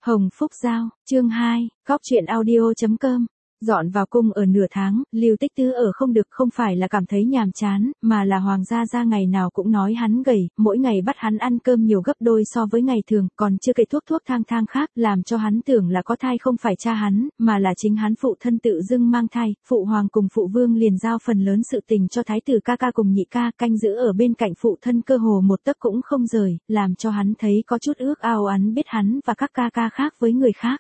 Hồng Phúc Giao, chương 2, góc truyện audio.com. Dọn vào cung ở nửa tháng, Lưu Tích Tứ ở không được, không phải là cảm thấy nhàm chán, mà là Hoàng gia gia ngày nào cũng nói hắn gầy, mỗi ngày bắt hắn ăn cơm nhiều gấp đôi so với ngày thường, còn chưa kể thuốc thang thang khác, làm cho hắn tưởng là có thai không phải cha hắn, mà là chính hắn phụ thân tự dưng mang thai. Phụ hoàng cùng phụ vương liền giao phần lớn sự tình cho thái tử ca ca cùng nhị ca, canh giữ ở bên cạnh phụ thân cơ hồ một tấc cũng không rời, làm cho hắn thấy có chút ước ao hắn biết hắn và các ca ca khác với người khác.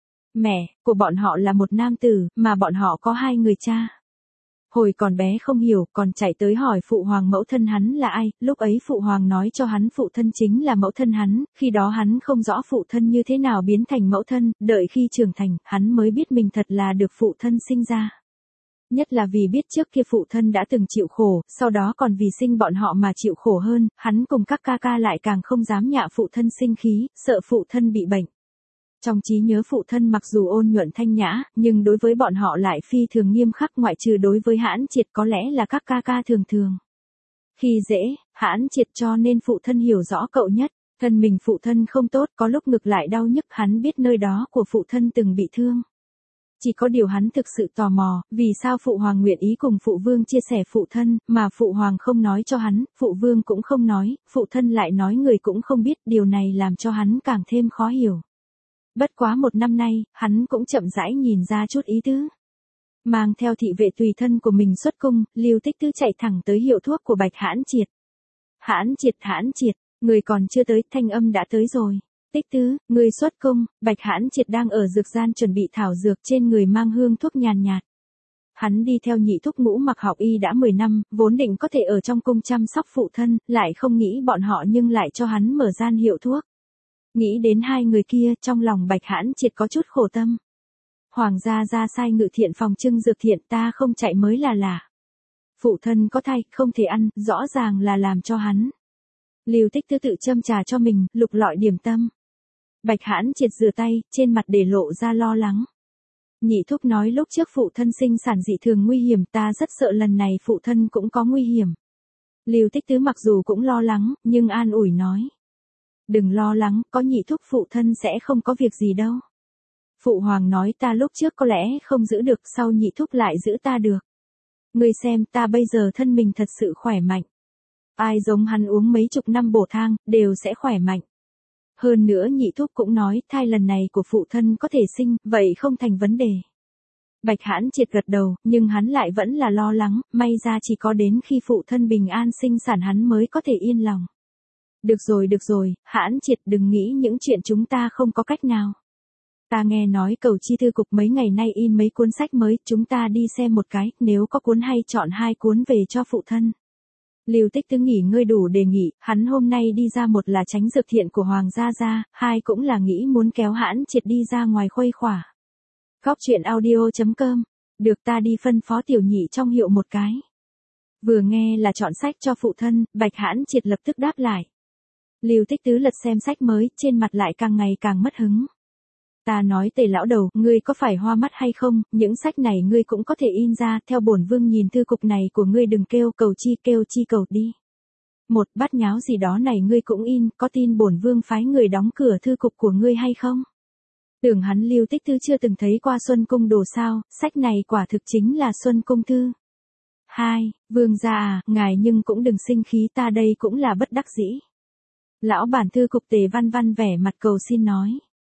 Mẹ của bọn họ là một nam tử, mà bọn họ có hai người cha. Hồi còn bé không hiểu, còn chạy tới hỏi phụ hoàng mẫu thân hắn là ai, lúc ấy phụ hoàng nói cho hắn phụ thân chính là mẫu thân hắn, khi đó hắn không rõ phụ thân như thế nào biến thành mẫu thân, đợi khi trưởng thành, hắn mới biết mình thật là được phụ thân sinh ra. Nhất là vì biết trước kia phụ thân đã từng chịu khổ, sau đó còn vì sinh bọn họ mà chịu khổ hơn, hắn cùng các ca ca lại càng không dám nhạ phụ thân sinh khí, sợ phụ thân bị bệnh. Trong trí nhớ phụ thân mặc dù ôn nhuận thanh nhã, nhưng đối với bọn họ lại phi thường nghiêm khắc, ngoại trừ đối với Hãn Triệt có lẽ là các ca ca thường thường khi dễ, Hãn Triệt, cho nên phụ thân hiểu rõ cậu nhất. Thân mình phụ thân không tốt, có lúc ngực lại đau nhức, hắn biết nơi đó của phụ thân từng bị thương. Chỉ có điều hắn thực sự tò mò, vì sao phụ hoàng nguyện ý cùng phụ vương chia sẻ phụ thân, mà phụ hoàng không nói cho hắn, phụ vương cũng không nói, phụ thân lại nói người cũng không biết, điều này làm cho hắn càng thêm khó hiểu. Bất quá một năm nay, hắn cũng chậm rãi nhìn ra chút ý tứ. Mang theo thị vệ tùy thân của mình xuất cung, Lưu Tích Tứ chạy thẳng tới hiệu thuốc của Bạch Hãn Triệt. Hãn Triệt, người còn chưa tới, thanh âm đã tới rồi. Tích Tứ, người xuất cung. Bạch Hãn Triệt đang ở dược gian chuẩn bị thảo dược, trên người mang hương thuốc nhàn nhạt. Hắn đi theo nhị thúc Ngũ Mặc học y đã 10 năm, vốn định có thể ở trong cung chăm sóc phụ thân, lại không nghĩ bọn họ nhưng lại cho hắn mở gian hiệu thuốc. Nghĩ đến hai người kia, trong lòng Bạch Hãn Triệt có chút khổ tâm. Hoàng gia ra sai ngự thiện phòng trưng dược thiện, ta không chạy mới là lạ. Phụ thân có thai, không thể ăn, rõ ràng là làm cho hắn. Lưu Tích Tứ tự châm trà cho mình, lục lọi điểm tâm. Bạch Hãn Triệt rửa tay, trên mặt để lộ ra lo lắng. Nhị thúc nói lúc trước phụ thân sinh sản dị thường nguy hiểm, ta rất sợ lần này phụ thân cũng có nguy hiểm. Lưu Tích Tứ mặc dù cũng lo lắng, nhưng an ủi nói. Đừng lo lắng, có nhị thúc phụ thân sẽ không có việc gì đâu. Phụ hoàng nói ta lúc trước có lẽ không giữ được, sau nhị thúc lại giữ ta được. Ngươi xem ta bây giờ thân mình thật sự khỏe mạnh. Ai giống hắn uống mấy chục năm bổ thang, đều sẽ khỏe mạnh. Hơn nữa nhị thúc cũng nói thai lần này của phụ thân có thể sinh, vậy không thành vấn đề. Bạch Hãn Triệt gật đầu, nhưng hắn lại vẫn là lo lắng, may ra chỉ có đến khi phụ thân bình an sinh sản hắn mới có thể yên lòng. Được rồi, Hãn Triệt, đừng nghĩ những chuyện chúng ta không có cách nào. Ta nghe nói Cầu Chi thư cục mấy ngày nay in mấy cuốn sách mới, chúng ta đi xem một cái, nếu có cuốn hay chọn 2 cuốn về cho phụ thân. Lưu Tích Tứ nghỉ ngơi đủ đề nghị, hắn hôm nay đi ra một là tránh dược thiện của Hoàng gia gia, hai cũng là nghĩ muốn kéo Hãn Triệt đi ra ngoài khuây khỏa. Góc truyện audio.com, được, ta đi phân phó tiểu nhị trong hiệu một cái. Vừa nghe là chọn sách cho phụ thân, Bạch Hãn Triệt lập tức đáp lại. Lưu Tích Tứ lật xem sách mới, trên mặt lại càng ngày càng mất hứng. Ta nói Tề lão đầu, ngươi có phải hoa mắt hay không, những sách này ngươi cũng có thể in ra, theo bổn vương nhìn thư cục này của ngươi đừng kêu cầu đi. Một bát nháo gì đó này ngươi cũng in, có tin bổn vương phái người đóng cửa thư cục của ngươi hay không? Tưởng hắn Lưu Tích Tứ chưa từng thấy qua Xuân Cung đồ sao, sách này quả thực chính là Xuân Cung thư. 2. Vương gia à, ngài nhưng cũng đừng sinh khí, ta đây cũng là bất đắc dĩ. Lão bản thư cục Tề Văn Văn vẻ mặt cầu xin nói.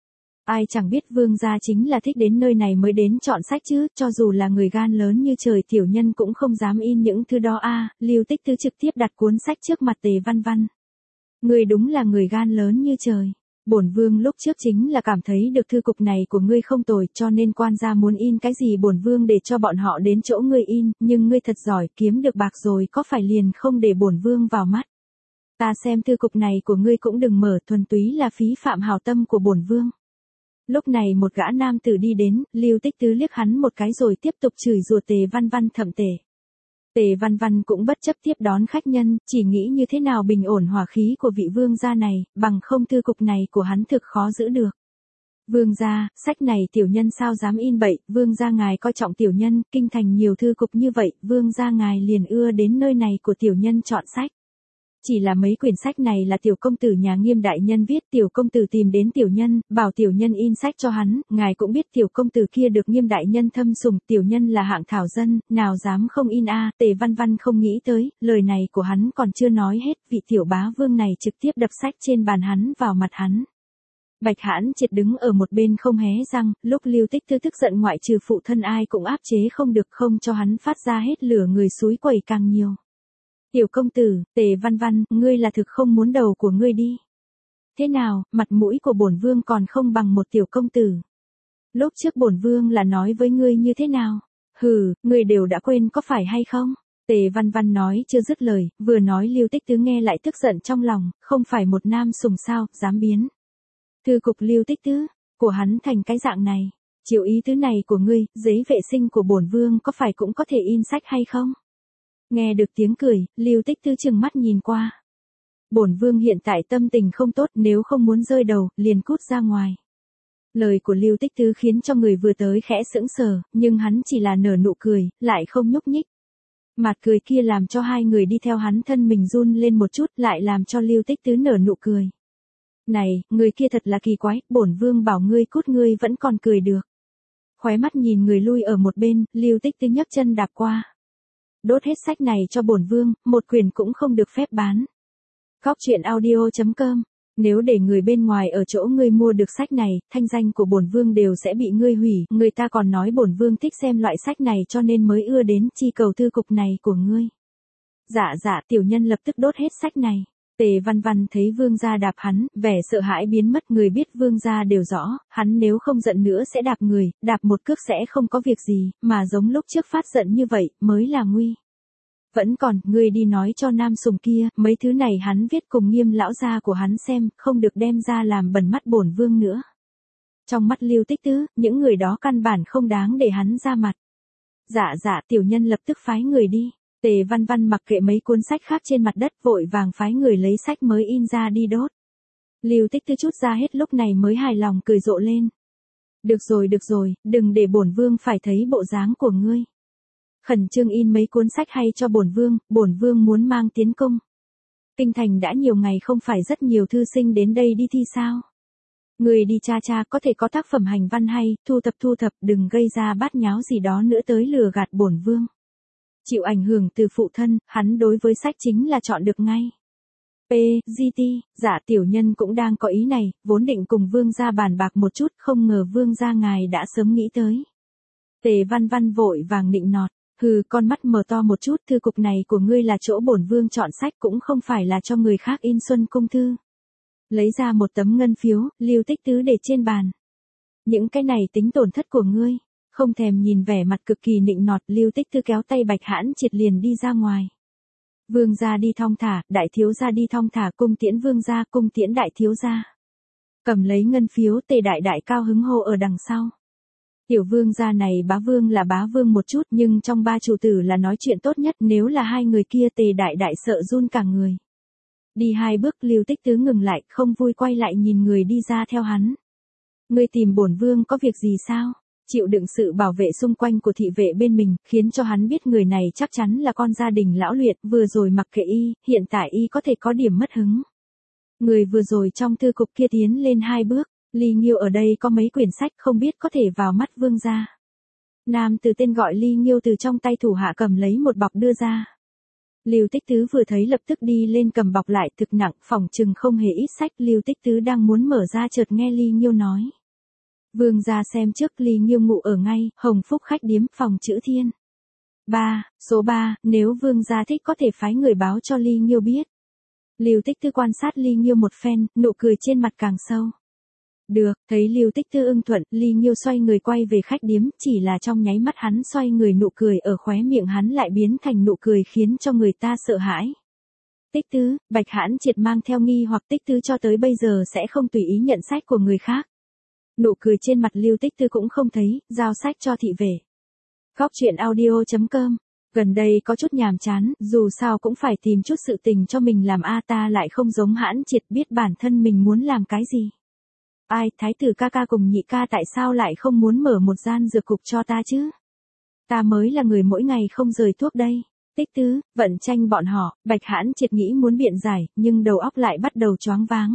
Ai chẳng biết vương gia chính là thích đến nơi này mới đến chọn sách chứ, cho dù là người gan lớn như trời tiểu nhân cũng không dám in những thứ đó a. Lưu Tích Tứ trực tiếp đặt cuốn sách trước mặt Tề Văn Văn. Ngươi đúng là người gan lớn như trời. Bổn vương lúc trước chính là cảm thấy được thư cục này của ngươi không tồi, cho nên quan gia muốn in cái gì bổn vương để cho bọn họ đến chỗ ngươi in, nhưng ngươi thật giỏi, kiếm được bạc rồi có phải liền không để bổn vương vào mắt. Ta xem thư cục này của ngươi cũng đừng mở, thuần túy là phí phạm hào tâm của bổn vương. Lúc này một gã nam tử đi đến, Lưu Tích Tứ liếc hắn một cái rồi tiếp tục chửi rủa Tề Văn Văn thậm tệ. Tề Văn Văn cũng bất chấp tiếp đón khách nhân, chỉ nghĩ như thế nào bình ổn hỏa khí của vị vương gia này, bằng không thư cục này của hắn thực khó giữ được. Vương gia, sách này tiểu nhân sao dám in bậy, vương gia ngài coi trọng tiểu nhân, kinh thành nhiều thư cục như vậy, vương gia ngài liền ưa đến nơi này của tiểu nhân chọn sách. chỉ là mấy quyển sách này là tiểu công tử nhà Nghiêm đại nhân viết, tiểu công tử tìm đến tiểu nhân, bảo tiểu nhân in sách cho hắn, ngài cũng biết tiểu công tử kia được Nghiêm đại nhân thâm sủng, tiểu nhân là hạng thảo dân, nào dám không in a. Tề Văn Văn không nghĩ tới, lời này của hắn còn chưa nói hết, vị tiểu bá vương này trực tiếp đập sách trên bàn hắn vào mặt hắn. Bạch Hãn Triệt đứng ở một bên không hé răng, lúc Lưu Tích Tư tức giận ngoại trừ phụ thân ai cũng áp chế không được, không cho hắn phát ra hết lửa người xúi quẩy càng nhiều. Tiểu công tử, Tề Văn Văn, ngươi là thực không muốn đầu của ngươi đi. Thế nào, mặt mũi của bổn vương còn không bằng một tiểu công tử. Lúc trước bổn vương là nói với ngươi như thế nào? Hừ, ngươi đều đã quên có phải hay không? Tề Văn Văn nói chưa dứt lời, vừa nói Lưu Tích Tứ nghe lại tức giận trong lòng, không phải một nam sùng sao, dám biến. Thư cục Lưu Tích Tứ, của hắn thành cái dạng này. Chịu ý tứ này của ngươi, giấy vệ sinh của bổn vương có phải cũng có thể in sách hay không? Nghe được tiếng cười, Lưu Tích Tứ trừng mắt nhìn qua. Bổn vương hiện tại tâm tình không tốt, nếu không muốn rơi đầu, liền cút ra ngoài. Lời của Lưu Tích Tứ khiến cho người vừa tới khẽ sững sờ, nhưng hắn chỉ là nở nụ cười, lại không nhúc nhích. Mặt cười kia làm cho hai người đi theo hắn thân mình run lên một chút, lại làm cho Lưu Tích Tứ nở nụ cười. Này, người kia thật là kỳ quái, bổn vương bảo ngươi cút ngươi vẫn còn cười được. Khóe mắt nhìn người lui ở một bên, Lưu Tích Tứ nhấc chân đạp qua. Đốt hết sách này cho bổn vương, một quyển cũng không được phép bán. Góc truyện audio.com. Nếu để người bên ngoài ở chỗ ngươi mua được sách này, thanh danh của bổn vương đều sẽ bị ngươi hủy, người ta còn nói bổn vương thích xem loại sách này cho nên mới ưa đến chi cầu thư cục này của ngươi. Dạ, tiểu nhân lập tức đốt hết sách này. Tề Văn Văn thấy vương gia đạp hắn, vẻ sợ hãi biến mất, người biết vương gia đều rõ, hắn nếu không giận nữa sẽ đạp người, đạp một cước sẽ không có việc gì, mà giống lúc trước phát giận như vậy, mới là nguy. Vẫn còn, ngươi đi nói cho nam sùng kia, mấy thứ này hắn viết cùng Nghiêm lão gia của hắn xem, không được đem ra làm bẩn mắt bổn vương nữa. Trong mắt Lưu Tích Tứ, những người đó căn bản không đáng để hắn ra mặt. Dạ, tiểu nhân lập tức phái người đi. Tề Văn Văn mặc kệ mấy cuốn sách khác trên mặt đất, vội vàng phái người lấy sách mới in ra đi đốt. Lưu Tích Tứ chút ra hết lúc này mới hài lòng cười rộ lên. Được rồi, đừng để bổn vương phải thấy bộ dáng của ngươi. Khẩn trương in mấy cuốn sách hay cho bổn vương muốn mang tiến cung. Kinh thành đã nhiều ngày không phải rất nhiều thư sinh đến đây đi thi sao? Người đi cha có thể có tác phẩm hành văn hay, thu thập, đừng gây ra bát nháo gì đó nữa tới lừa gạt bổn vương. Chịu ảnh hưởng từ phụ thân, hắn đối với sách chính là chọn được ngay. Dạ tiểu nhân cũng đang có ý này, vốn định cùng vương gia bàn bạc một chút, không ngờ vương gia ngài đã sớm nghĩ tới. Tề Văn Văn vội vàng nịnh nọt. Hừ, con mắt mở to một chút, thư cục này của ngươi là chỗ bổn vương chọn sách, cũng không phải là cho người khác in xuân cung thư. Lấy ra một tấm ngân phiếu, Lưu Tích Tứ để trên bàn. Những cái này tính tổn thất của ngươi. Không thèm nhìn vẻ mặt cực kỳ nịnh nọt, Lưu Tích Tứ kéo tay Bạch Hãn Triệt liền đi ra ngoài. Vương gia đi thong thả, đại thiếu gia đi thong thả, cung tiễn vương gia, cung tiễn đại thiếu gia. Cầm lấy ngân phiếu, Tề đại cao hứng hô ở đằng sau. Tiểu vương gia này bá vương là bá vương một chút, nhưng trong ba chủ tử là nói chuyện tốt nhất, nếu là hai người kia Tề đại sợ run cả người. Đi hai bước, Lưu Tích Tứ ngừng lại, không vui quay lại nhìn người đi ra theo hắn. Ngươi tìm bổn vương có việc gì sao? Chịu đựng sự bảo vệ xung quanh của thị vệ bên mình, khiến cho hắn biết người này chắc chắn là con gia đình lão luyện, vừa rồi mặc kệ y, hiện tại y có thể có điểm mất hứng. Người vừa rồi trong thư cục kia tiến lên hai bước. Ly Nghiêu ở đây có mấy quyển sách không biết có thể vào mắt vương gia. Nam từ tên gọi Ly Nghiêu từ trong tay thủ hạ cầm lấy một bọc đưa ra. Lưu Tích Tứ vừa thấy lập tức đi lên cầm bọc lại, thực nặng, phỏng chừng không hề ít sách. Lưu Tích Tứ đang muốn mở ra chợt nghe Ly Nghiêu nói. Vương gia xem trước. Ly Nghiêu ngụ ở ngay, Hồng Phúc khách điếm, phòng chữ Thiên. Số 3, nếu vương gia thích có thể phái người báo cho Ly Nghiêu biết. Lưu Tích Tứ quan sát Ly Nghiêu một phen, nụ cười trên mặt càng sâu. Được, thấy Lưu Tích Tứ ưng thuận, Ly Nghiêu xoay người quay về khách điếm, chỉ là trong nháy mắt hắn xoay người, nụ cười ở khóe miệng hắn lại biến thành nụ cười khiến cho người ta sợ hãi. Tích Tứ, Bạch Hãn Triệt mang theo nghi hoặc Tích Tứ cho tới bây giờ sẽ không tùy ý nhận sách của người khác. Nụ cười trên mặt Lưu Tích Tứ cũng không thấy, giao sách cho thị vệ. Góc truyện audio.com. Gần đây có chút nhàm chán, dù sao cũng phải tìm chút sự tình cho mình làm ta lại không giống Hãn Triệt biết bản thân mình muốn làm cái gì. Ai, thái tử ca ca cùng nhị ca tại sao lại không muốn mở một gian dược cục cho ta chứ? Ta mới là người mỗi ngày không rời thuốc đây. Tích Tứ, Vận Tranh bọn họ, Bạch Hãn Triệt nghĩ muốn biện giải, nhưng đầu óc lại bắt đầu choáng váng.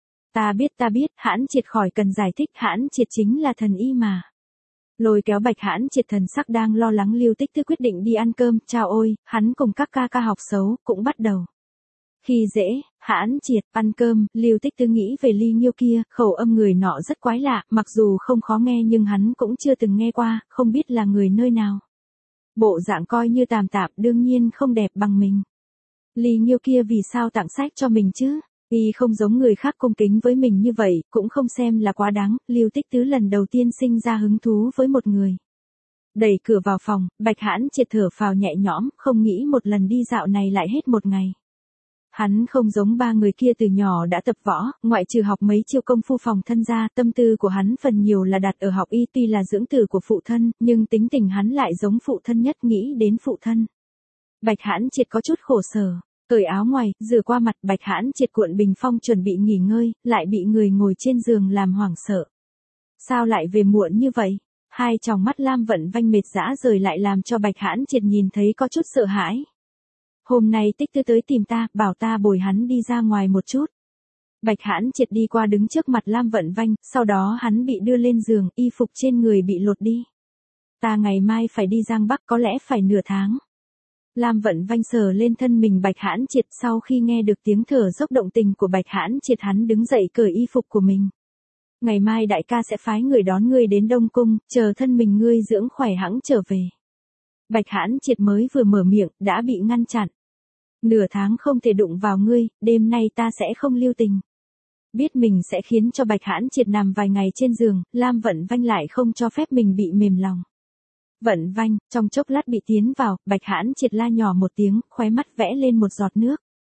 Ta biết, Hãn Triệt khỏi cần giải thích, Hãn Triệt chính là thần y mà. Lôi kéo Bạch Hãn Triệt thần sắc đang lo lắng Lưu Tích Tứ quyết định đi ăn cơm, chao ôi, hắn cùng các ca học xấu, cũng bắt đầu. Khi dễ, Hãn Triệt, ăn cơm, Lưu Tích Tứ nghĩ về Ly Nghiêu kia, khẩu âm người nọ rất quái lạ, mặc dù không khó nghe nhưng hắn cũng chưa từng nghe qua, không biết là người nơi nào. Bộ dạng coi như tạm tạm đương nhiên không đẹp bằng mình. Ly Nghiêu kia vì sao tặng sách cho mình chứ? Y không giống người khác cung kính với mình như vậy, cũng không xem là quá đáng, Lưu Tích Tứ lần đầu tiên sinh ra hứng thú với một người. Đẩy cửa vào phòng, Bạch Hãn Triệt thở phào nhẹ nhõm, không nghĩ một lần đi dạo này lại hết một ngày. Hắn không giống ba người kia từ nhỏ đã tập võ, ngoại trừ học mấy chiêu công phu phòng thân ra, tâm tư của hắn phần nhiều là đặt ở học y, tuy là dưỡng tử của phụ thân, nhưng tính tình hắn lại giống phụ thân nhất, nghĩ đến phụ thân. Bạch Hãn Triệt có chút khổ sở, cởi áo ngoài, rửa qua mặt, Bạch Hãn Triệt cuộn bình phong chuẩn bị nghỉ ngơi, lại bị người ngồi trên giường làm hoảng sợ. Sao lại về muộn như vậy? Hai tròng mắt Lam Vận Vanh mệt dã rời lại làm cho Bạch Hãn Triệt nhìn thấy có chút sợ hãi. Hôm nay Tích Tứ tới tìm ta, bảo ta bồi hắn đi ra ngoài một chút. Bạch Hãn Triệt đi qua đứng trước mặt Lam Vận Vanh, sau đó hắn bị đưa lên giường, y phục trên người bị lột đi. Ta ngày mai phải đi Giang Bắc, có lẽ phải nửa tháng. Lam Vận Vanh sờ lên thân mình Bạch Hãn Triệt, sau khi nghe được tiếng thở dốc động tình của Bạch Hãn Triệt, hắn đứng dậy cởi y phục của mình. Ngày mai đại ca sẽ phái người đón ngươi đến Đông Cung, chờ thân mình ngươi dưỡng khỏe hẵng trở về. Bạch Hãn Triệt mới vừa mở miệng, đã bị ngăn chặn. Nửa tháng không thể đụng vào ngươi, đêm nay ta sẽ không lưu tình. Biết mình sẽ khiến cho Bạch Hãn Triệt nằm vài ngày trên giường, Lam Vận Vanh lại không cho phép mình bị mềm lòng. Vận Vanh, trong chốc lát bị tiến vào, Bạch Hãn Triệt la nhỏ một tiếng, khóe mắt vẽ lên một giọt nước.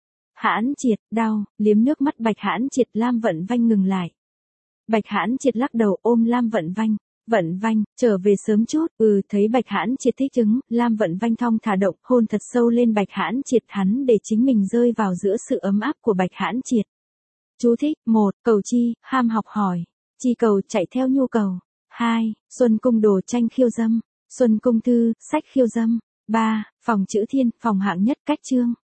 Hãn Triệt, đau, liếm nước mắt Bạch Hãn Triệt, Lam Vận Vanh ngừng lại. Bạch Hãn Triệt lắc đầu ôm Lam Vận Vanh. Vận Vanh, trở về sớm chút, thấy Bạch Hãn Triệt thích ứng, Lam Vận Vanh thong thả động, hôn thật sâu lên Bạch Hãn Triệt, hắn để chính mình rơi vào giữa sự ấm áp của Bạch Hãn Triệt. Chú thích, 1, cầu chi, ham học hỏi, chi cầu chạy theo nhu cầu. 2, Xuân Cung đồ tranh khiêu dâm, Xuân Cung thư, sách khiêu dâm. 3, phòng chữ thiên, phòng hạng nhất, cách chương.